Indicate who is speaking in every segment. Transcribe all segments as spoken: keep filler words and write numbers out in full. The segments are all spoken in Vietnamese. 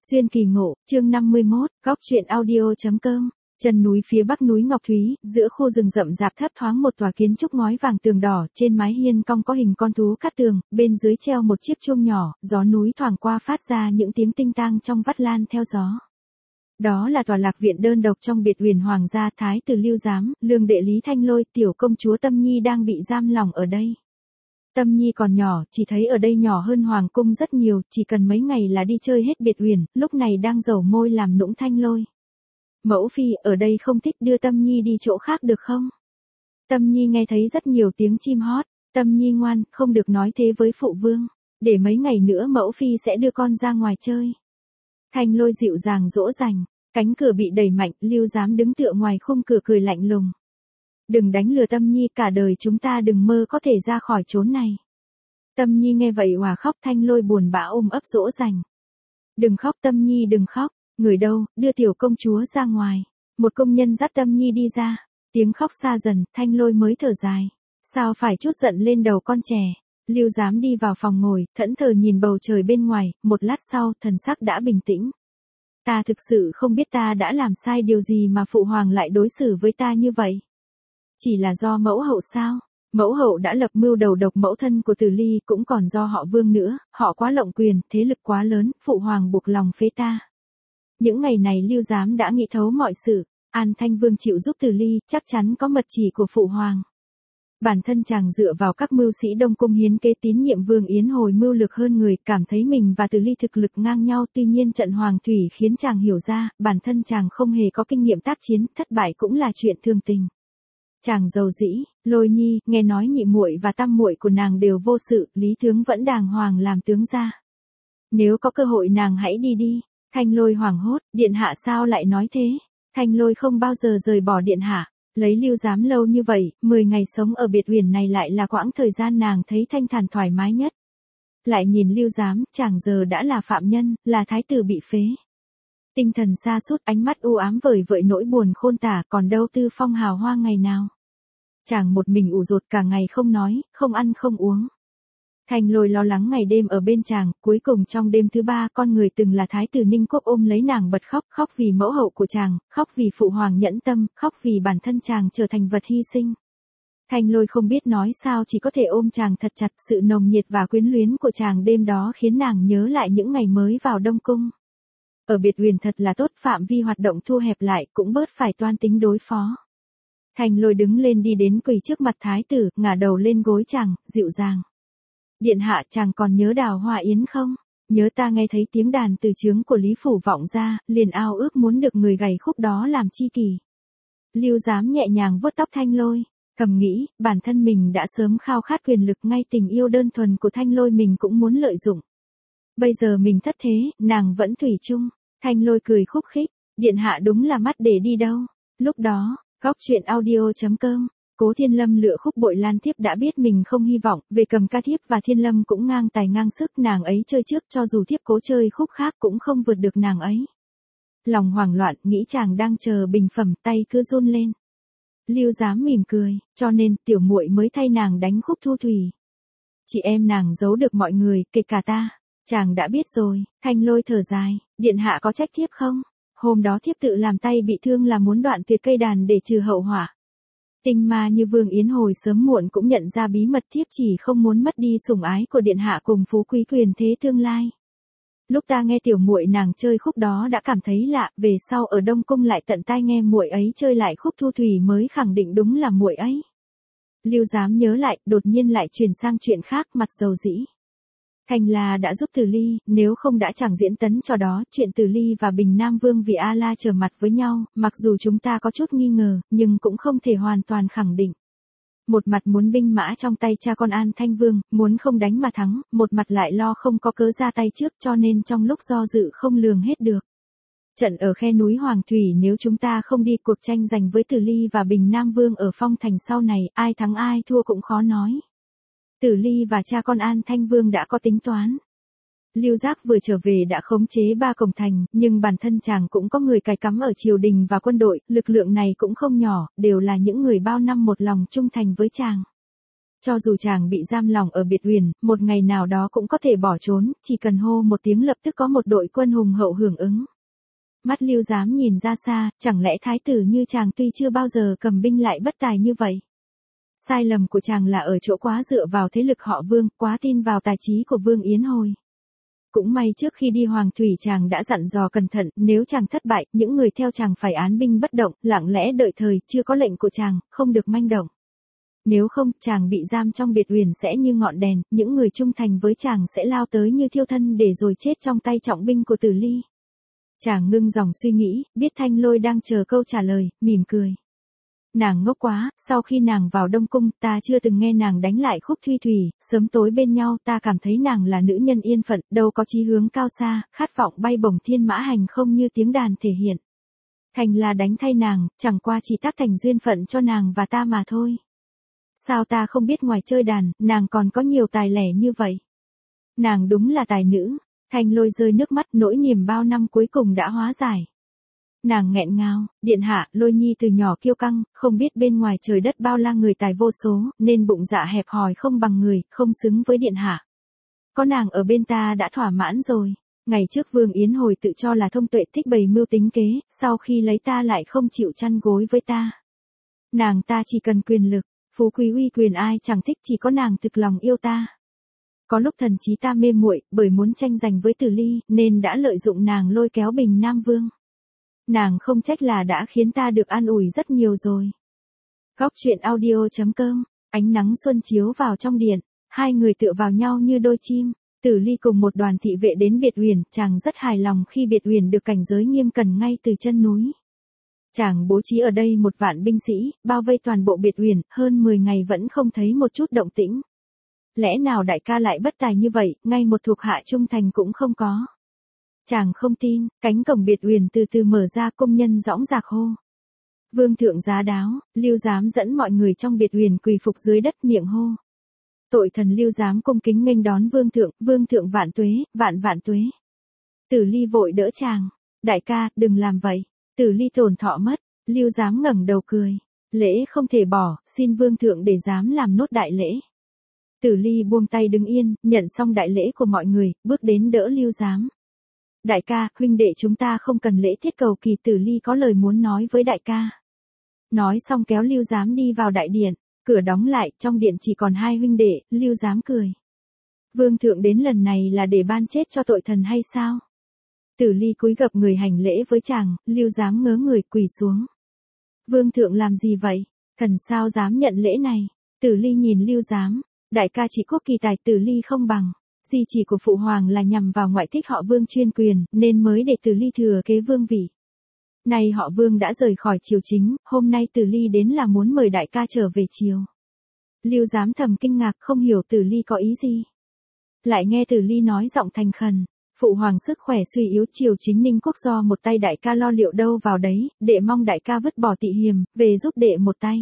Speaker 1: Duyên kỳ ngộ, chương năm mươi mốt, góc truyện audio.com. Chân núi phía bắc núi Ngọc Thúy, giữa khu rừng rậm rạp thấp thoáng một tòa kiến trúc ngói vàng tường đỏ, trên mái hiên cong có hình con thú cát tường, bên dưới treo một chiếc chuông nhỏ, gió núi thoảng qua phát ra những tiếng tinh tang trong vắt lan theo gió. Đó là tòa lạc viện đơn độc trong biệt huyền hoàng gia. Thái tử Lưu Giám, lương đệ Lý Thanh Lôi, tiểu công chúa Tâm Nhi đang bị giam lòng ở đây. Tâm Nhi còn nhỏ, chỉ thấy ở đây nhỏ hơn hoàng cung rất nhiều, chỉ cần mấy ngày là đi chơi hết biệt huyền, lúc này đang dầu môi làm nũng Thanh Lôi. Mẫu phi, ở đây không thích, đưa Tâm Nhi đi chỗ khác được không? Tâm Nhi nghe thấy rất nhiều tiếng chim hót. Tâm Nhi ngoan, không được nói thế với phụ vương. Để mấy ngày nữa mẫu phi sẽ đưa con ra ngoài chơi. Thanh Lôi dịu dàng dỗ dành. Cánh cửa bị đẩy mạnh, Lưu Giám đứng tựa ngoài khung cửa cười lạnh lùng. Đừng đánh lừa Tâm Nhi, cả đời chúng ta đừng mơ có thể ra khỏi chốn này. Tâm Nhi nghe vậy òa khóc. Thanh Lôi buồn bã ôm ấp dỗ dành. Đừng khóc Tâm Nhi, đừng khóc. Người đâu, đưa tiểu công chúa ra ngoài. Một công nhân dắt Tâm Nhi đi ra. Tiếng khóc xa dần, Thanh Lôi mới thở dài. Sao phải chút giận lên đầu con trẻ. Lưu Giám đi vào phòng ngồi, thẫn thờ nhìn bầu trời bên ngoài, một lát sau, thần sắc đã bình tĩnh. Ta thực sự không biết ta đã làm sai điều gì mà phụ hoàng lại đối xử với ta như vậy. Chỉ là do mẫu hậu sao? Mẫu hậu đã lập mưu đầu độc mẫu thân của Từ Ly, cũng còn do họ Vương nữa, họ quá lộng quyền, thế lực quá lớn, phụ hoàng buộc lòng phế ta. Những ngày này Lưu Giám đã nghĩ thấu mọi sự, An Thanh Vương chịu giúp Từ Ly, chắc chắn có mật chỉ của phụ hoàng. Bản thân chàng dựa vào các mưu sĩ Đông Cung hiến kế tín nhiệm Vương Yến hồi mưu lược hơn người, cảm thấy mình và Từ Ly thực lực ngang nhau, tuy nhiên trận Hoàng Thủy khiến chàng hiểu ra, bản thân chàng không hề có kinh nghiệm tác chiến, thất bại cũng là chuyện thường tình. Chàng giàu dĩ, Lôi Nhi, nghe nói nhị muội và tam muội của nàng đều vô sự, Lý tướng vẫn đàng hoàng làm tướng gia. Nếu có cơ hội nàng hãy đi đi. Thanh Lôi hoảng hốt, điện hạ sao lại nói thế? Thanh Lôi không bao giờ rời bỏ điện hạ. Lấy Lưu Giám lâu như vậy, mười ngày sống ở biệt huyền này lại là quãng thời gian nàng thấy thanh thản thoải mái nhất. Lại nhìn Lưu Giám, chàng giờ đã là phạm nhân, là thái tử bị phế. Tinh thần sa sút, ánh mắt u ám vời vợi nỗi buồn khôn tả, còn đâu tư phong hào hoa ngày nào. Chàng một mình ủ rột cả ngày không nói, không ăn không uống. Thanh Lôi lo lắng ngày đêm ở bên chàng, cuối cùng trong đêm thứ ba con người từng là thái tử Ninh Quốc ôm lấy nàng bật khóc, khóc vì mẫu hậu của chàng, khóc vì phụ hoàng nhẫn tâm, khóc vì bản thân chàng trở thành vật hy sinh. Thanh Lôi không biết nói sao, chỉ có thể ôm chàng thật chặt, sự nồng nhiệt và quyến luyến của chàng đêm đó khiến nàng nhớ lại những ngày mới vào Đông Cung. Ở biệt huyền thật là tốt, phạm vi hoạt động thu hẹp lại, cũng bớt phải toan tính đối phó. Thanh Lôi đứng lên đi đến quỳ trước mặt thái tử, ngả đầu lên gối chàng, dịu dàng. Điện hạ, chàng còn nhớ Đào Hoa Yến không? Nhớ. Ta nghe thấy tiếng đàn từ trướng của Lý Phủ vọng ra, liền ao ước muốn được người gảy khúc đó làm chi kỷ. Lưu Giám nhẹ nhàng vuốt tóc Thanh Lôi, thầm nghĩ, bản thân mình đã sớm khao khát quyền lực, ngay tình yêu đơn thuần của Thanh Lôi mình cũng muốn lợi dụng. Bây giờ mình thất thế, nàng vẫn thủy chung. Thanh Lôi cười khúc khích, điện hạ đúng là mắt để đi đâu. Lúc đó, góc truyện audio.com. Cố Thiên Lâm lựa khúc Bội Lan thiếp đã biết mình không hy vọng, về cầm ca thiếp và Thiên Lâm cũng ngang tài ngang sức, nàng ấy chơi trước, cho dù thiếp cố chơi khúc khác cũng không vượt được nàng ấy. Lòng hoảng loạn, nghĩ chàng đang chờ bình phẩm, tay cứ run lên. Lưu Giám mỉm cười, cho nên tiểu muội mới thay nàng đánh khúc Thu Thủy. Chị em nàng giấu được mọi người, kể cả ta. Chàng đã biết rồi. Thanh Lôi thở dài, điện hạ có trách thiếp không? Hôm đó thiếp tự làm tay bị thương là muốn đoạn tuyệt cây đàn để trừ hậu họa. Tinh ma như Vương Yến hồi sớm muộn cũng nhận ra bí mật, thiếp chỉ không muốn mất đi sủng ái của điện hạ cùng phú quý quyền thế tương lai. Lúc ta nghe tiểu muội nàng chơi khúc đó đã cảm thấy lạ, về sau ở Đông Cung lại tận tai nghe muội ấy chơi lại khúc Thu Thủy mới khẳng định đúng là muội ấy. Lưu Giám nhớ lại, đột nhiên lại chuyển sang chuyện khác, mặt dầu dĩ. Thành là đã giúp Từ Ly, nếu không đã chẳng diễn tấn trò đó, chuyện Từ Ly và Bình Nam Vương vì A La trở mặt với nhau, mặc dù chúng ta có chút nghi ngờ, nhưng cũng không thể hoàn toàn khẳng định. Một mặt muốn binh mã trong tay cha con An Thanh Vương, muốn không đánh mà thắng, một mặt lại lo không có cớ ra tay trước, cho nên trong lúc do dự không lường hết được. Trận ở khe núi Hoàng Thủy, nếu chúng ta không đi cuộc tranh giành với Từ Ly và Bình Nam Vương ở Phong Thành sau này, ai thắng ai thua cũng khó nói. Từ Ly và cha con An Thanh Vương đã có tính toán. Lưu Giác vừa trở về đã khống chế ba cổng thành, nhưng bản thân chàng cũng có người cài cắm ở triều đình và quân đội, lực lượng này cũng không nhỏ, đều là những người bao năm một lòng trung thành với chàng. Cho dù chàng bị giam lòng ở Biệt Uyển, một ngày nào đó cũng có thể bỏ trốn, chỉ cần hô một tiếng lập tức có một đội quân hùng hậu hưởng ứng. Mắt Lưu Giám nhìn ra xa, chẳng lẽ thái tử như chàng tuy chưa bao giờ cầm binh lại bất tài như vậy? Sai lầm của chàng là ở chỗ quá dựa vào thế lực họ Vương, quá tin vào tài trí của Vương Yến Hồi. Cũng may trước khi đi Hoàng Thủy chàng đã dặn dò cẩn thận, nếu chàng thất bại, những người theo chàng phải án binh bất động, lặng lẽ đợi thời, chưa có lệnh của chàng, không được manh động. Nếu không, chàng bị giam trong Biệt Uyển sẽ như ngọn đèn, những người trung thành với chàng sẽ lao tới như thiêu thân để rồi chết trong tay trọng binh của Tử Ly. Chàng ngưng dòng suy nghĩ, biết Thanh Lôi đang chờ câu trả lời, mỉm cười. Nàng ngốc quá, sau khi nàng vào Đông Cung, ta chưa từng nghe nàng đánh lại Khúc Thuy Thủy, sớm tối bên nhau, ta cảm thấy nàng là nữ nhân yên phận, đâu có chí hướng cao xa, khát vọng bay bổng thiên mã hành không như tiếng đàn thể hiện. Thành là đánh thay nàng, chẳng qua chỉ tác thành duyên phận cho nàng và ta mà thôi. Sao ta không biết ngoài chơi đàn, nàng còn có nhiều tài lẻ như vậy? Nàng đúng là tài nữ. Thanh Lôi rơi nước mắt, nỗi niềm bao năm cuối cùng đã hóa giải. Nàng nghẹn ngào, điện hạ, Lôi Nhi từ nhỏ kiêu căng, không biết bên ngoài trời đất bao la người tài vô số, nên bụng dạ hẹp hòi không bằng người, không xứng với điện hạ. Có nàng ở bên ta đã thỏa mãn rồi. Ngày trước Vương Yến Hồi tự cho là thông tuệ thích bày mưu tính kế, sau khi lấy ta lại không chịu chăn gối với ta. Nàng ta chỉ cần quyền lực, phú quý uy quyền ai chẳng thích, chỉ có nàng thực lòng yêu ta. Có lúc thần trí ta mê muội, bởi muốn tranh giành với Tử Ly, nên đã lợi dụng nàng lôi kéo Bình Nam Vương. Nàng không trách là đã khiến ta được an ủi rất nhiều rồi. Góc truyện audio chấm com, ánh nắng xuân chiếu vào trong điện, hai người tựa vào nhau như đôi chim. Tử Ly cùng một đoàn thị vệ đến Biệt Uyển, chàng rất hài lòng khi Biệt Uyển được cảnh giới nghiêm cẩn ngay từ chân núi. Chàng bố trí ở đây một vạn binh sĩ, bao vây toàn bộ Biệt Uyển, hơn mười ngày vẫn không thấy một chút động tĩnh. Lẽ nào đại ca lại bất tài như vậy, ngay một thuộc hạ trung thành cũng không có. Chàng không tin, cánh cổng Biệt Uyển từ từ mở ra, công nhân dõng dạc hô. Vương thượng giá đáo, Lưu Giám dẫn mọi người trong Biệt Uyển quỳ phục dưới đất miệng hô. Tội thần Lưu Giám cung kính nghênh đón vương thượng, vương thượng vạn tuế, vạn vạn tuế. Tử Ly vội đỡ chàng, đại ca, đừng làm vậy. Tử Ly tổn thọ mất, Lưu Giám ngẩng đầu cười. Lễ không thể bỏ, xin vương thượng để dám làm nốt đại lễ. Tử Ly buông tay đứng yên, nhận xong đại lễ của mọi người, bước đến đỡ Lưu Giám. Đại ca, huynh đệ chúng ta không cần lễ tiết cầu kỳ. Tử Ly có lời muốn nói với đại ca. Nói xong kéo Lưu Giám đi vào đại điện, cửa đóng lại, trong điện chỉ còn hai huynh đệ. Lưu Giám cười. Vương thượng đến lần này là để ban chết cho tội thần hay sao? Tử Ly cúi gập người hành lễ với chàng, Lưu Giám ngớ người quỳ xuống. Vương thượng làm gì vậy? Thần sao dám nhận lễ này? Tử Ly nhìn Lưu Giám. Đại ca chỉ quốc kỳ tài, Tử Ly không bằng. Di chỉ của phụ hoàng là nhằm vào ngoại thích họ Vương chuyên quyền, nên mới để Tử Ly thừa kế vương vị. Nay họ Vương đã rời khỏi triều chính, hôm nay Tử Ly đến là muốn mời đại ca trở về triều. Lưu Giám thầm kinh ngạc, không hiểu Tử Ly có ý gì. Lại nghe Tử Ly nói giọng thành khẩn. Phụ hoàng sức khỏe suy yếu, triều chính Ninh quốc do một tay đại ca lo liệu đâu vào đấy, đệ mong đại ca vứt bỏ tị hiềm, về giúp đệ một tay.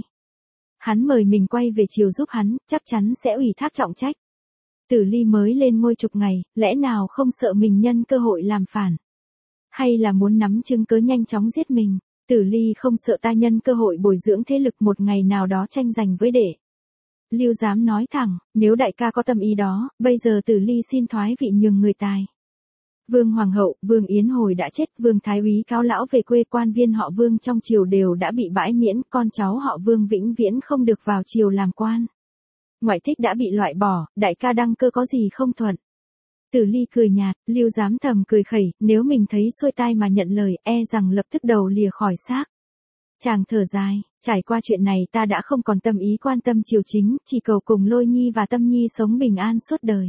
Speaker 1: Hắn mời mình quay về triều giúp hắn, chắc chắn sẽ ủy thác trọng trách. Tử Ly mới lên ngôi chục ngày, lẽ nào không sợ mình nhân cơ hội làm phản? Hay là muốn nắm chứng cớ nhanh chóng giết mình? Tử Ly không sợ ta nhân cơ hội bồi dưỡng thế lực một ngày nào đó tranh giành với đệ. Lưu Giám nói thẳng, nếu đại ca có tâm ý đó, bây giờ Tử Ly xin thoái vị nhường người tài. Vương Hoàng hậu, Vương Yến Hồi đã chết, Vương Thái úy cáo lão về quê, quan viên họ Vương trong triều đều đã bị bãi miễn, con cháu họ Vương vĩnh viễn không được vào triều làm quan. Ngoại thích đã bị loại bỏ, đại ca đăng cơ có gì không thuận. Tử Ly cười nhạt, Lưu Giám thầm cười khẩy, nếu mình thấy xuôi tai mà nhận lời, e rằng lập tức đầu lìa khỏi xác. Chàng thở dài, trải qua chuyện này ta đã không còn tâm ý quan tâm triều chính, chỉ cầu cùng Lôi Nhi và Tâm Nhi sống bình an suốt đời.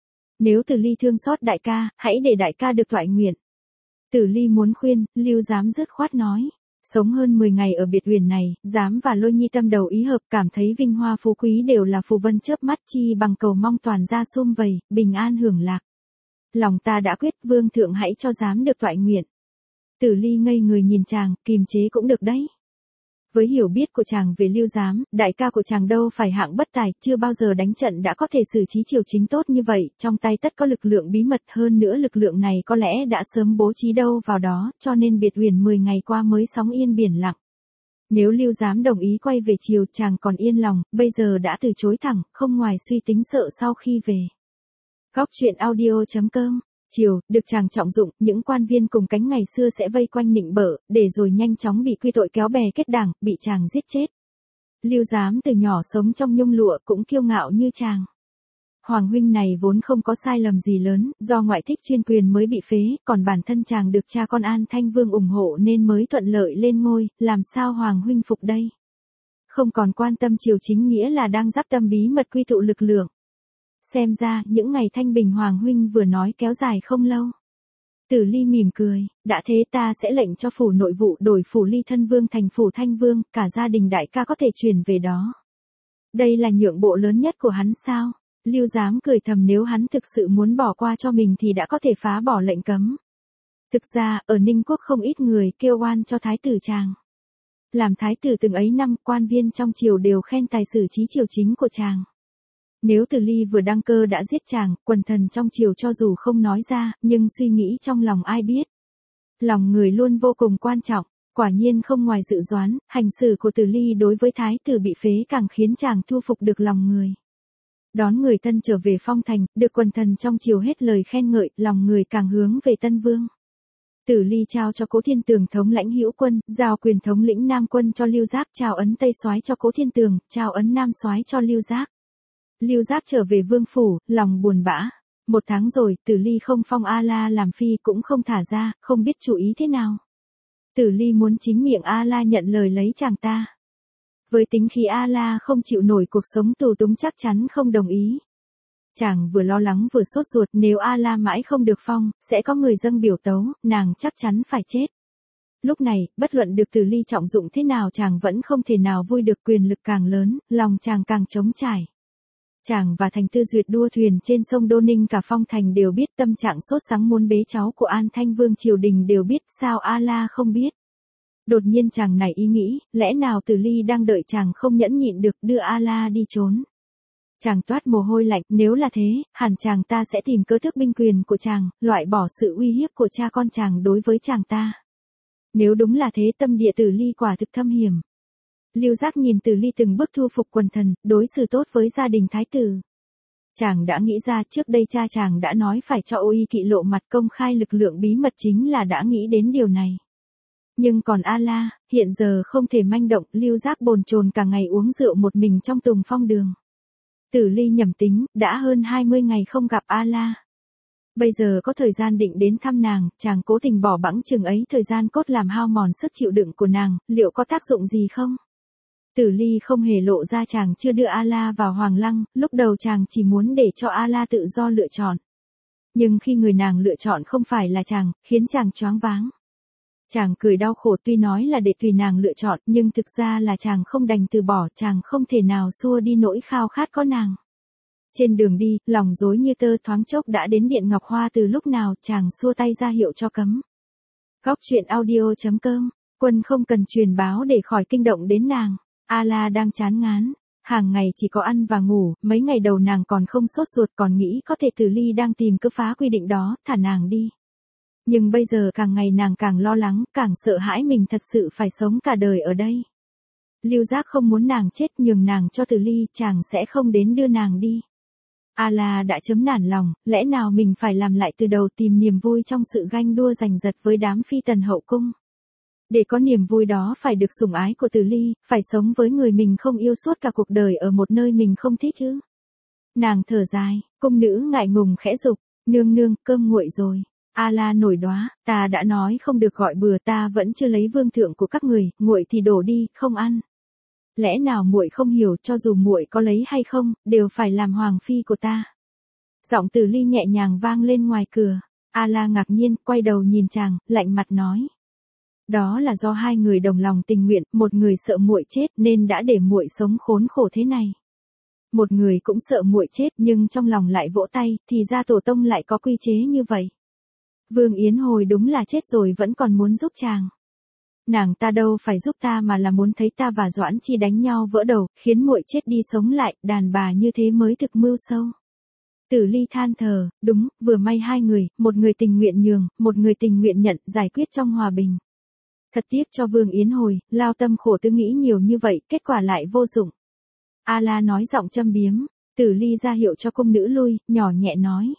Speaker 1: Nếu Tử Ly thương xót đại ca, hãy để đại ca được toại nguyện. Tử Ly muốn khuyên, Lưu Giám dứt khoát nói. Sống hơn mười ngày ở Biệt Uyển này, Giám và Lôi Nhi tâm đầu ý hợp, cảm thấy vinh hoa phú quý đều là phù vân chớp mắt, chi bằng cầu mong toàn gia sum vầy, bình an hưởng lạc. Lòng ta đã quyết, vương thượng hãy cho Giám được toại nguyện. Tử Ly ngây người nhìn chàng, kìm chế cũng được đấy. Với hiểu biết của chàng về Lưu Giám, đại ca của chàng đâu phải hạng bất tài, chưa bao giờ đánh trận đã có thể xử trí triều chính tốt như vậy, trong tay tất có lực lượng bí mật, hơn nữa lực lượng này có lẽ đã sớm bố trí đâu vào đó, cho nên Biệt Uyển mười ngày qua mới sóng yên biển lặng. Nếu Lưu Giám đồng ý quay về chiều chàng còn yên lòng, bây giờ đã từ chối thẳng, không ngoài suy tính sợ sau khi về. Góc truyện audio.com. Chiều, được chàng trọng dụng, những quan viên cùng cánh ngày xưa sẽ vây quanh nịnh bợ, để rồi nhanh chóng bị quy tội kéo bè kết đảng, bị chàng giết chết. Lưu Giám từ nhỏ sống trong nhung lụa cũng kiêu ngạo như chàng. Hoàng huynh này vốn không có sai lầm gì lớn, do ngoại thích chuyên quyền mới bị phế, còn bản thân chàng được cha con An Thanh Vương ủng hộ nên mới thuận lợi lên ngôi, làm sao Hoàng huynh phục đây? Không còn quan tâm triều chính nghĩa là đang giáp tâm bí mật quy tụ lực lượng. Xem ra, những ngày thanh bình Hoàng huynh vừa nói kéo dài không lâu. Tử Ly mỉm cười, đã thế ta sẽ lệnh cho phủ nội vụ đổi phủ Ly thân vương thành phủ Thanh Vương, cả gia đình đại ca có thể chuyển về đó. Đây là nhượng bộ lớn nhất của hắn sao? Lưu Giám cười thầm, nếu hắn thực sự muốn bỏ qua cho mình thì đã có thể phá bỏ lệnh cấm. Thực ra, ở Ninh Quốc không ít người kêu oan cho thái tử chàng. Làm thái tử từng ấy năm, quan viên trong triều đều khen tài xử trí triều chính của chàng. Nếu Từ Ly vừa đăng cơ đã giết chàng, quần thần trong triều cho dù không nói ra, nhưng suy nghĩ trong lòng ai biết. Lòng người luôn vô cùng quan trọng, quả nhiên không ngoài dự đoán, hành xử của Từ Ly đối với thái tử bị phế càng khiến chàng thu phục được lòng người. Đón người thân trở về phong thành, được quần thần trong triều hết lời khen ngợi, lòng người càng hướng về Tân Vương. Tử Ly trao cho Cố Thiên Tường thống lãnh Hữu quân, giao quyền thống lĩnh Nam quân cho Lưu Giác, trao ấn Tây soái cho Cố Thiên Tường, trao ấn Nam soái cho Lưu Giác. Lưu Giác trở về vương phủ, lòng buồn bã. Một tháng rồi, Tử Ly không phong A La làm phi cũng không thả ra, không biết chủ ý thế nào. Tử Ly muốn chính miệng A La nhận lời lấy chàng ta. Với tính khí A La không chịu nổi cuộc sống tù túng chắc chắn không đồng ý. Chàng vừa lo lắng vừa sốt ruột, nếu A La mãi không được phong, sẽ có người dâng biểu tấu, nàng chắc chắn phải chết. Lúc này, bất luận được Tử Ly trọng dụng thế nào chàng vẫn không thể nào vui được, quyền lực càng lớn, lòng chàng càng trống trải. Chàng và Thành Tư Duyệt đua thuyền trên sông Đô Ninh, cả phong thành đều biết, tâm trạng sốt sắng muốn bế cháu của An Thanh Vương triều đình đều biết, sao A La không biết. Đột nhiên chàng này ý nghĩ, lẽ nào Tử Ly đang đợi chàng không nhẫn nhịn được đưa A La đi trốn. Chàng toát mồ hôi lạnh, nếu là thế, hẳn chàng ta sẽ tìm cớ tước binh quyền của chàng, loại bỏ sự uy hiếp của cha con chàng đối với chàng ta. Nếu đúng là thế, tâm địa Tử Ly quả thực thâm hiểm. Lưu Giác nhìn Tử Ly từng bước thu phục quần thần, đối xử tốt với gia đình thái tử. Chàng đã nghĩ ra, trước đây cha chàng đã nói phải cho Ô Y Kỵ lộ mặt công khai lực lượng bí mật, chính là đã nghĩ đến điều này. Nhưng còn A La, hiện giờ không thể manh động, Lưu Giác bồn chồn cả ngày uống rượu một mình trong Tùng Phong đường. Tử Ly nhẩm tính, đã hơn hai mươi ngày không gặp A La. Bây giờ có thời gian định đến thăm nàng, chàng cố tình bỏ bẵng chừng ấy thời gian cốt làm hao mòn sức chịu đựng của nàng, liệu có tác dụng gì không? Tử Ly không hề lộ ra chàng chưa đưa A La vào Hoàng Lăng, lúc đầu chàng chỉ muốn để cho A La tự do lựa chọn. Nhưng khi người nàng lựa chọn không phải là chàng, khiến chàng choáng váng. Chàng cười đau khổ, tuy nói là để tùy nàng lựa chọn, nhưng thực ra là chàng không đành từ bỏ, chàng không thể nào xua đi nỗi khao khát có nàng. Trên đường đi, lòng rối như tơ, thoáng chốc đã đến Điện Ngọc Hoa, từ lúc nào chàng xua tay ra hiệu cho cấm. Góc truyện audio.com, quân không cần truyền báo để khỏi kinh động đến nàng. A La đang chán ngán, hàng ngày chỉ có ăn và ngủ, mấy ngày đầu nàng còn không sốt ruột, còn nghĩ có thể Tử Ly đang tìm cớ phá quy định đó, thả nàng đi. Nhưng bây giờ càng ngày nàng càng lo lắng, càng sợ hãi mình thật sự phải sống cả đời ở đây. Lưu Giác không muốn nàng chết, nhường nàng cho Tử Ly, chàng sẽ không đến đưa nàng đi. A La đã chấm nản lòng, lẽ nào mình phải làm lại từ đầu, tìm niềm vui trong sự ganh đua giành giật với đám phi tần hậu cung. Để có niềm vui đó phải được sủng ái của Tử Ly, phải sống với người mình không yêu suốt cả cuộc đời ở một nơi mình không thích chứ. Nàng thở dài, cung nữ ngại ngùng khẽ dục, nương nương, cơm nguội rồi. A La nổi đoá, ta đã nói không được gọi bừa, ta vẫn chưa lấy vương thượng của các người, nguội thì đổ đi, không ăn. Lẽ nào muội không hiểu, cho dù muội có lấy hay không, đều phải làm hoàng phi của ta. Giọng Tử Ly nhẹ nhàng vang lên ngoài cửa. A La ngạc nhiên, quay đầu nhìn chàng, lạnh mặt nói. Đó là do hai người đồng lòng tình nguyện, một người sợ muội chết nên đã để muội sống khốn khổ thế này. Một người cũng sợ muội chết nhưng trong lòng lại vỗ tay, thì ra tổ tông lại có quy chế như vậy. Vương Yến Hồi đúng là chết rồi vẫn còn muốn giúp chàng. Nàng ta đâu phải giúp ta mà là muốn thấy ta và Doãn Chi đánh nhau vỡ đầu, khiến muội chết đi sống lại, đàn bà như thế mới thực mưu sâu. Tử Ly than thở, đúng, vừa may hai người, một người tình nguyện nhường, một người tình nguyện nhận, giải quyết trong hòa bình. Thật tiếc cho Vương Yến Hồi, lao tâm khổ tư nghĩ nhiều như vậy, kết quả lại vô dụng. A La nói giọng châm biếm, Tử Ly ra hiệu cho cung nữ lui, nhỏ nhẹ nói.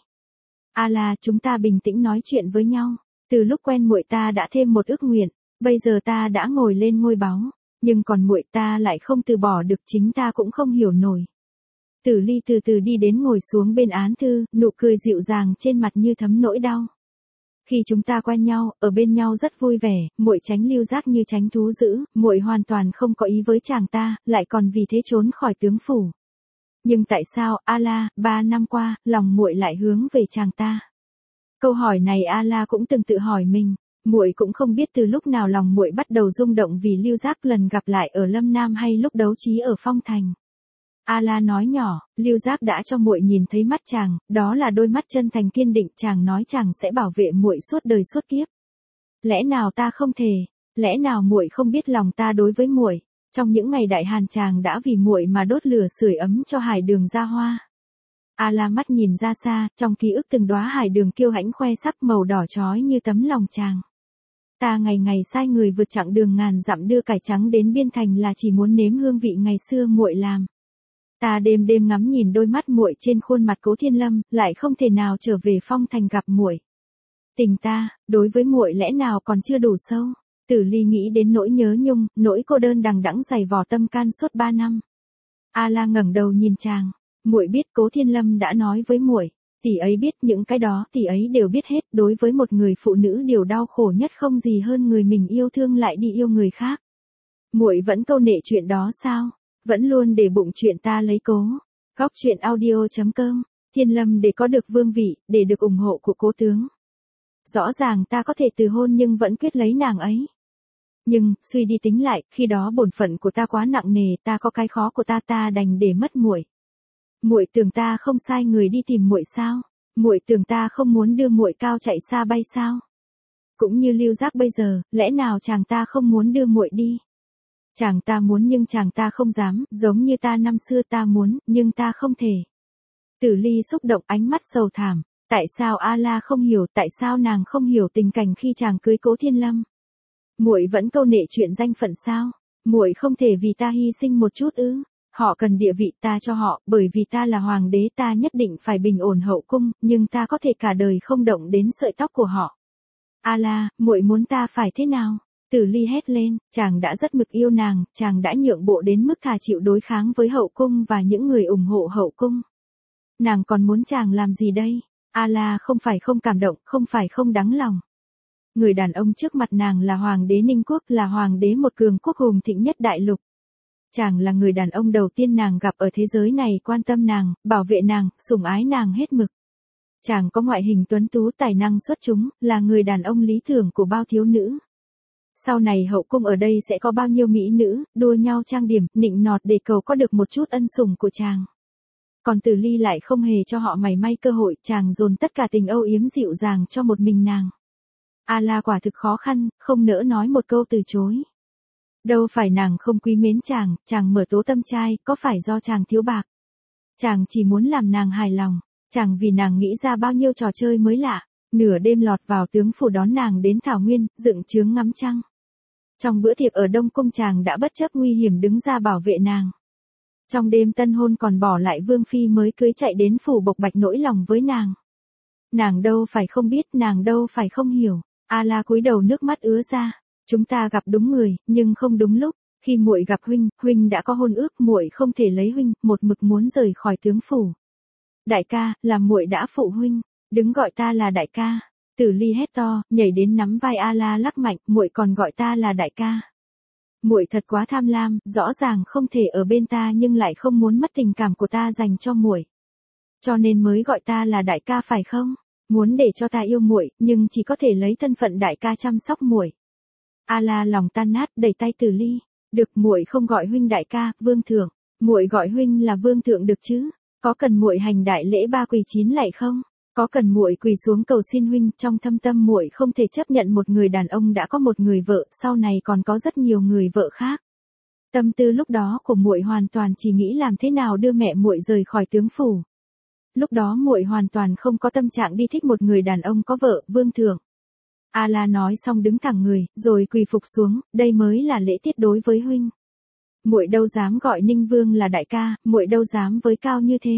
Speaker 1: A La, chúng ta bình tĩnh nói chuyện với nhau. Từ lúc quen muội ta đã thêm một ước nguyện, bây giờ ta đã ngồi lên ngôi báu, nhưng còn muội ta lại không từ bỏ được, chính ta cũng không hiểu nổi. Tử Ly từ từ đi đến ngồi xuống bên án thư, nụ cười dịu dàng trên mặt như thấm nỗi đau. Khi chúng ta quen nhau, ở bên nhau rất vui vẻ, muội tránh Lưu Giác như tránh thú dữ, muội hoàn toàn không có ý với chàng ta, lại còn vì thế trốn khỏi tướng phủ. Nhưng tại sao, A La, ba năm qua, lòng muội lại hướng về chàng ta? Câu hỏi này A La cũng từng tự hỏi mình, muội cũng không biết từ lúc nào lòng muội bắt đầu rung động vì Lưu Giác lần gặp lại ở Lâm Nam hay lúc đấu trí ở Phong Thành. A La nói nhỏ, Lưu Giác đã cho muội nhìn thấy mắt chàng, đó là đôi mắt chân thành kiên định, chàng nói chàng sẽ bảo vệ muội suốt đời suốt kiếp. Lẽ nào ta không thể, lẽ nào muội không biết lòng ta đối với muội? Trong những ngày đại hàn chàng đã vì muội mà đốt lửa sưởi ấm cho hải đường ra hoa. A La mắt nhìn ra xa, trong ký ức từng đóa hải đường kiêu hãnh khoe sắc màu đỏ chói như tấm lòng chàng. Ta ngày ngày sai người vượt chặng đường ngàn dặm đưa cải trắng đến biên thành là chỉ muốn nếm hương vị ngày xưa muội làm. Ta đêm đêm ngắm nhìn đôi mắt muội trên khuôn mặt Cố Thiên Lâm, lại không thể nào trở về Phong Thành gặp muội. Tình ta, đối với muội lẽ nào còn chưa đủ sâu? Tử Ly nghĩ đến nỗi nhớ nhung, nỗi cô đơn đằng đẵng dày vò tâm can suốt ba năm. A La ngẩng đầu nhìn chàng, muội biết Cố Thiên Lâm đã nói với muội, tỷ ấy biết những cái đó, tỷ ấy đều biết hết, đối với một người phụ nữ điều đau khổ nhất không gì hơn người mình yêu thương lại đi yêu người khác. Muội vẫn câu nệ chuyện đó sao? Vẫn luôn để bụng chuyện ta lấy Cố. Góc truyện audio chấm com, Thiên Lâm để có được vương vị, để được ủng hộ của Cố tướng. Rõ ràng ta có thể từ hôn nhưng vẫn quyết lấy nàng ấy. Nhưng, suy đi tính lại, khi đó bổn phận của ta quá nặng nề, ta có cái khó của ta, ta đành để mất muội. Muội tưởng ta không sai người đi tìm muội sao? Muội tưởng ta không muốn đưa muội cao chạy xa bay sao? Cũng như Lưu Giác bây giờ, lẽ nào chàng ta không muốn đưa muội đi? Chàng ta muốn nhưng chàng ta không dám, giống như ta năm xưa ta muốn, nhưng ta không thể. Tử Ly xúc động, ánh mắt sầu thảm. Tại sao A La không hiểu, tại sao nàng không hiểu tình cảnh khi chàng cưới Cố Thiên Lâm? Muội vẫn câu nệ chuyện danh phận sao? Muội không thể vì ta hy sinh một chút ư? Họ cần địa vị, ta cho họ, bởi vì ta là hoàng đế, ta nhất định phải bình ổn hậu cung, nhưng ta có thể cả đời không động đến sợi tóc của họ. A La, muội muốn ta phải thế nào? Tử Ly hét lên, chàng đã rất mực yêu nàng, chàng đã nhượng bộ đến mức thà chịu đối kháng với hậu cung và những người ủng hộ hậu cung. Nàng còn muốn chàng làm gì đây? A La không phải không cảm động, không phải không đắng lòng. Người đàn ông trước mặt nàng là hoàng đế Ninh Quốc, là hoàng đế một cường quốc hùng thịnh nhất đại lục. Chàng là người đàn ông đầu tiên nàng gặp ở thế giới này, quan tâm nàng, bảo vệ nàng, sủng ái nàng hết mực. Chàng có ngoại hình tuấn tú, tài năng xuất chúng, là người đàn ông lý tưởng của bao thiếu nữ. Sau này hậu cung ở đây sẽ có bao nhiêu mỹ nữ, đua nhau trang điểm, nịnh nọt để cầu có được một chút ân sủng của chàng. Còn Tử Ly lại không hề cho họ mảy may cơ hội, chàng dồn tất cả tình âu yếm dịu dàng cho một mình nàng. A La quả thực khó khăn, không nỡ nói một câu từ chối. Đâu phải nàng không quý mến chàng, chàng mở tố tâm trai, có phải do chàng thiếu bạc? Chàng chỉ muốn làm nàng hài lòng, chàng vì nàng nghĩ ra bao nhiêu trò chơi mới lạ, nửa đêm lọt vào tướng phủ đón nàng đến Thảo Nguyên, dựng chướng ngắm trăng. Trong bữa tiệc ở Đông Cung chàng đã bất chấp nguy hiểm đứng ra bảo vệ nàng. Trong đêm tân hôn còn bỏ lại vương phi mới cưới chạy đến phủ bộc bạch nỗi lòng với nàng. Nàng đâu phải không biết, nàng đâu phải không hiểu. A La cúi đầu nước mắt ứa ra. Chúng ta gặp đúng người, nhưng không đúng lúc. Khi muội gặp huynh, huynh đã có hôn ước, muội không thể lấy huynh, một mực muốn rời khỏi tướng phủ. Đại ca, là muội đã phụ huynh, đừng gọi ta là đại ca. Tử Ly hét to, nhảy đến nắm vai A La lắc mạnh, muội còn gọi ta là đại ca. Muội thật quá tham lam, rõ ràng không thể ở bên ta nhưng lại không muốn mất tình cảm của ta dành cho muội. Cho nên mới gọi ta là đại ca phải không? Muốn để cho ta yêu muội, nhưng chỉ có thể lấy thân phận đại ca chăm sóc muội. A La lòng tan nát, đẩy tay Tử Ly. Được, muội không gọi huynh đại ca, vương thượng. Muội gọi huynh là vương thượng được chứ? Có cần muội hành đại lễ ba quỳ chín lạy không? Có cần muội quỳ xuống cầu xin huynh? Trong thâm tâm muội không thể chấp nhận một người đàn ông đã có một người vợ, sau này còn có rất nhiều người vợ khác. Tâm tư lúc đó của muội hoàn toàn chỉ nghĩ làm thế nào đưa mẹ muội rời khỏi tướng phủ. Lúc đó muội hoàn toàn không có tâm trạng đi thích một người đàn ông có vợ, vương thượng. A-la nói xong đứng thẳng người, rồi quỳ phục xuống, đây mới là lễ tiết đối với huynh. Muội đâu dám gọi Ninh Vương là đại ca, muội đâu dám với cao như thế.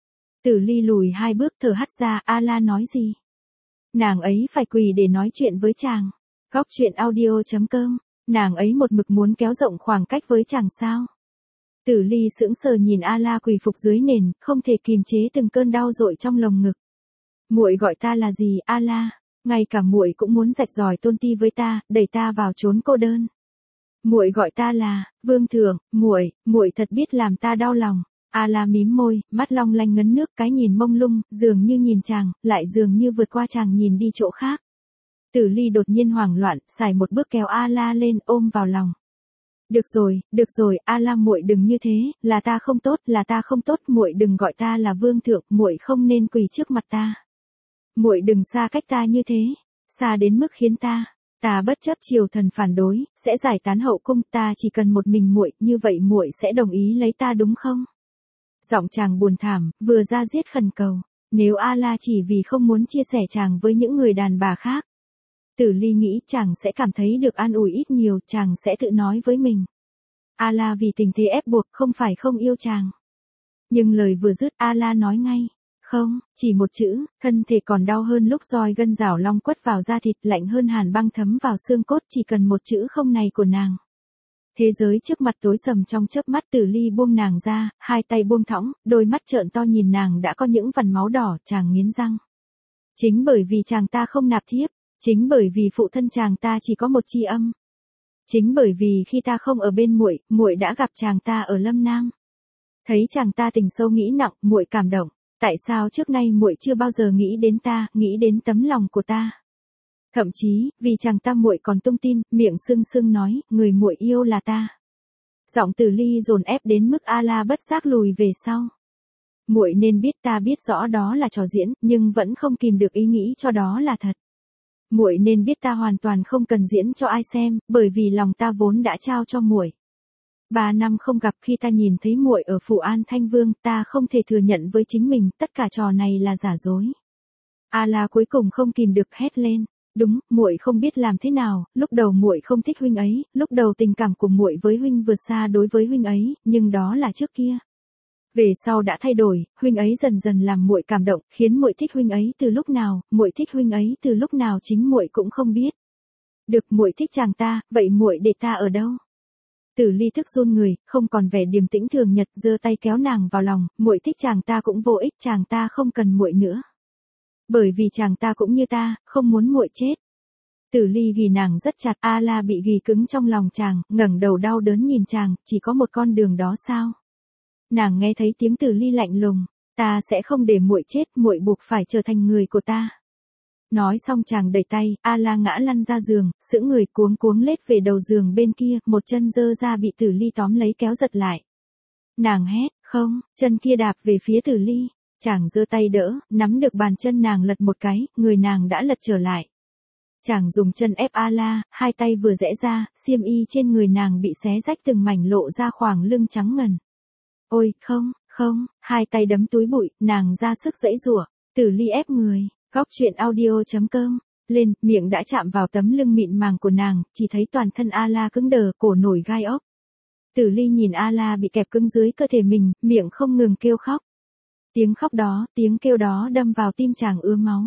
Speaker 1: Tử Ly lùi hai bước thở hắt ra, A-la nói gì? Nàng ấy phải quỳ để nói chuyện với chàng. Góc truyện audio chấm com, nàng ấy một mực muốn kéo rộng khoảng cách với chàng sao? Tử Ly sững sờ nhìn A-la quỳ phục dưới nền, không thể kìm chế từng cơn đau dội trong lồng ngực. Muội gọi ta là gì, A-la? Ngay cả muội cũng muốn rạch ròi tôn ti với ta, đẩy ta vào chốn cô đơn. Muội gọi ta là Vương Thượng, muội, muội thật biết làm ta đau lòng. A-la mím môi, mắt long lanh ngấn nước, cái nhìn mông lung, dường như nhìn chàng, lại dường như vượt qua chàng nhìn đi chỗ khác. Tử Ly đột nhiên hoảng loạn, xài một bước kéo A-la lên, ôm vào lòng. Được rồi, được rồi, A-la muội đừng như thế, là ta không tốt, là ta không tốt, muội đừng gọi ta là Vương Thượng, muội không nên quỳ trước mặt ta. Muội đừng xa cách ta như thế, xa đến mức khiến ta, ta bất chấp triều thần phản đối, sẽ giải tán hậu cung, ta chỉ cần một mình muội, như vậy muội sẽ đồng ý lấy ta đúng không? Giọng chàng buồn thảm, vừa ra giết khẩn cầu, nếu A-la chỉ vì không muốn chia sẻ chàng với những người đàn bà khác. Tử Ly nghĩ chàng sẽ cảm thấy được an ủi ít nhiều, chàng sẽ tự nói với mình. A-la vì tình thế ép buộc không phải không yêu chàng. Nhưng lời vừa dứt A-la nói ngay. Không, chỉ một chữ, thân thể còn đau hơn lúc roi gân rảo long quất vào da thịt, lạnh hơn hàn băng thấm vào xương cốt, chỉ cần một chữ không này của nàng. Thế giới trước mặt tối sầm trong chớp mắt. Tử Ly buông nàng ra, hai tay buông thõng, đôi mắt trợn to nhìn nàng đã có những vằn máu đỏ, chàng nghiến răng. Chính bởi vì chàng ta không nạp thiếp, chính bởi vì phụ thân chàng ta chỉ có một tri âm. Chính bởi vì khi ta không ở bên muội, muội đã gặp chàng ta ở Lâm Nam. Thấy chàng ta tình sâu nghĩ nặng, muội cảm động. Tại sao trước nay muội chưa bao giờ nghĩ đến ta, nghĩ đến tấm lòng của ta? Thậm chí, vì chàng ta muội còn tung tin, miệng sưng sưng nói, người muội yêu là ta. Giọng Tử Ly dồn ép đến mức A-la bất giác lùi về sau. Muội nên biết ta biết rõ đó là trò diễn, nhưng vẫn không kìm được ý nghĩ cho đó là thật. Muội nên biết ta hoàn toàn không cần diễn cho ai xem, bởi vì lòng ta vốn đã trao cho muội. Ba năm không gặp, khi ta nhìn thấy muội ở phủ An Thanh Vương, ta không thể thừa nhận với chính mình, tất cả trò này là giả dối. A-la cuối cùng không kìm được hét lên, đúng, muội không biết làm thế nào, lúc đầu muội không thích huynh ấy, lúc đầu tình cảm của muội với huynh vượt xa đối với huynh ấy, nhưng đó là trước kia. Về sau đã thay đổi, huynh ấy dần dần làm muội cảm động, khiến muội thích huynh ấy từ lúc nào, muội thích huynh ấy từ lúc nào chính muội cũng không biết. Được, muội thích chàng ta, vậy muội để ta ở đâu? Tử Ly thức run người, không còn vẻ điềm tĩnh thường nhật, giơ tay kéo nàng vào lòng, muội thích chàng ta cũng vô ích, chàng ta không cần muội nữa. Bởi vì chàng ta cũng như ta, không muốn muội chết. Tử Ly ghì nàng rất chặt, A-la bị ghì cứng trong lòng chàng, ngẩng đầu đau đớn nhìn chàng, chỉ có một con đường đó sao? Nàng nghe thấy tiếng Tử Ly lạnh lùng, ta sẽ không để muội chết, muội buộc phải trở thành người của ta. Nói xong chàng đẩy tay, A-la ngã lăn ra giường, sững người cuống cuống lết về đầu giường bên kia, một chân dơ ra bị Tử Ly tóm lấy kéo giật lại. Nàng hét, không, chân kia đạp về phía Tử Ly, chàng giơ tay đỡ, nắm được bàn chân nàng lật một cái, người nàng đã lật trở lại. Chàng dùng chân ép A-la, hai tay vừa rẽ ra, xiêm y trên người nàng bị xé rách từng mảnh lộ ra khoảng lưng trắng ngần. Ôi, không, không, hai tay đấm túi bụi, nàng ra sức giãy giụa. Tử Ly ép người. Góc truyện audio chấm com, lên, miệng đã chạm vào tấm lưng mịn màng của nàng, chỉ thấy toàn thân A-la cứng đờ, cổ nổi gai ốc. Tử Ly nhìn A-la bị kẹp cứng dưới cơ thể mình, miệng không ngừng kêu khóc. Tiếng khóc đó, tiếng kêu đó đâm vào tim chàng ứa máu.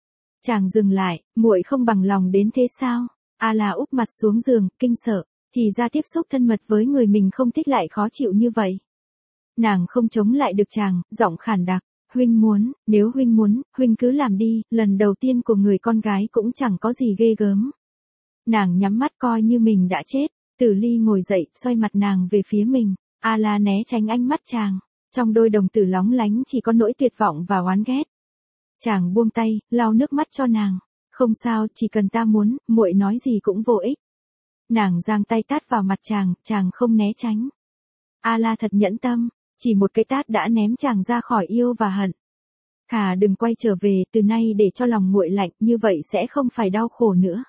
Speaker 1: Chàng dừng lại, muội không bằng lòng đến thế sao? A-la úp mặt xuống giường, kinh sợ, thì ra tiếp xúc thân mật với người mình không thích lại khó chịu như vậy. Nàng không chống lại được chàng, giọng khản đặc. Huynh muốn, nếu huynh muốn, huynh cứ làm đi, lần đầu tiên của người con gái cũng chẳng có gì ghê gớm. Nàng nhắm mắt coi như mình đã chết, Tử Ly ngồi dậy, xoay mặt nàng về phía mình, A-la né tránh ánh mắt chàng, trong đôi đồng tử lóng lánh chỉ có nỗi tuyệt vọng và oán ghét. Chàng buông tay, lau nước mắt cho nàng, không sao, chỉ cần ta muốn, muội nói gì cũng vô ích. Nàng giang tay tát vào mặt chàng, chàng không né tránh. A-la thật nhẫn tâm. Chỉ một cái tát đã ném chàng ra khỏi yêu và hận. Khả đừng quay trở về, từ nay để cho lòng nguội lạnh, như vậy sẽ không phải đau khổ nữa.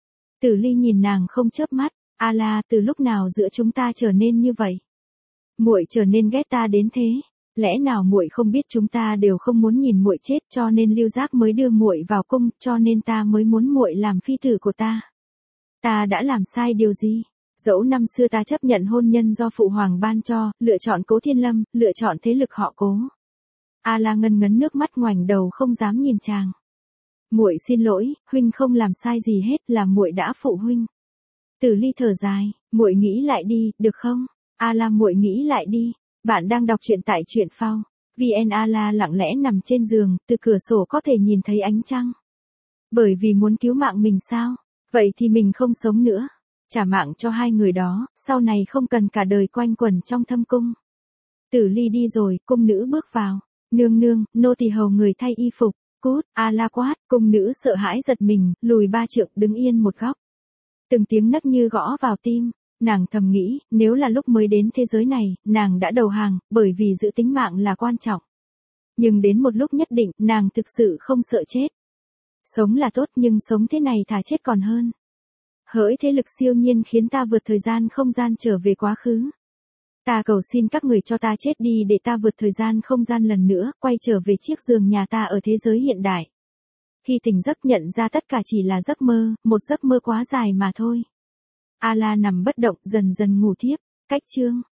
Speaker 1: Tử Ly nhìn nàng không chớp mắt, A-la, từ lúc nào giữa chúng ta trở nên như vậy? Muội trở nên ghét ta đến thế. Lẽ nào muội không biết chúng ta đều không muốn nhìn muội chết, cho nên Lưu Giác mới đưa muội vào cung, cho nên ta mới muốn muội làm phi tử của ta. Ta đã làm sai điều gì? Dẫu năm xưa ta chấp nhận hôn nhân do phụ hoàng ban cho, lựa chọn Cố Thiên Lâm, lựa chọn thế lực họ Cố. A La ngân ngấn nước mắt ngoảnh đầu không dám nhìn chàng. Muội xin lỗi, huynh không làm sai gì hết, là muội đã phụ huynh. Tử Ly thở dài, muội nghĩ lại đi, được không? A La, muội nghĩ lại đi. Bạn đang đọc truyện tại truyện phao. vê en. A La lặng lẽ nằm trên giường, từ cửa sổ có thể nhìn thấy ánh trăng. Bởi vì muốn cứu mạng mình sao? Vậy thì mình không sống nữa. Trả mạng cho hai người đó, sau này không cần cả đời quanh quẩn trong thâm cung. Tử Ly đi rồi, cung nữ bước vào. Nương nương, nô tỳ hầu người thay y phục. Cút, A La quát, cung nữ sợ hãi giật mình, lùi ba trượng đứng yên một góc. Từng tiếng nấc như gõ vào tim. Nàng thầm nghĩ, nếu là lúc mới đến thế giới này, nàng đã đầu hàng, bởi vì giữ tính mạng là quan trọng. Nhưng đến một lúc nhất định, nàng thực sự không sợ chết. Sống là tốt, nhưng sống thế này thà chết còn hơn. Hỡi thế lực siêu nhiên khiến ta vượt thời gian không gian trở về quá khứ. Ta cầu xin các người cho ta chết đi để ta vượt thời gian không gian lần nữa, quay trở về chiếc giường nhà ta ở thế giới hiện đại. Khi tỉnh giấc nhận ra tất cả chỉ là giấc mơ, một giấc mơ quá dài mà thôi. A La nằm bất động, dần dần ngủ thiếp. Cách chương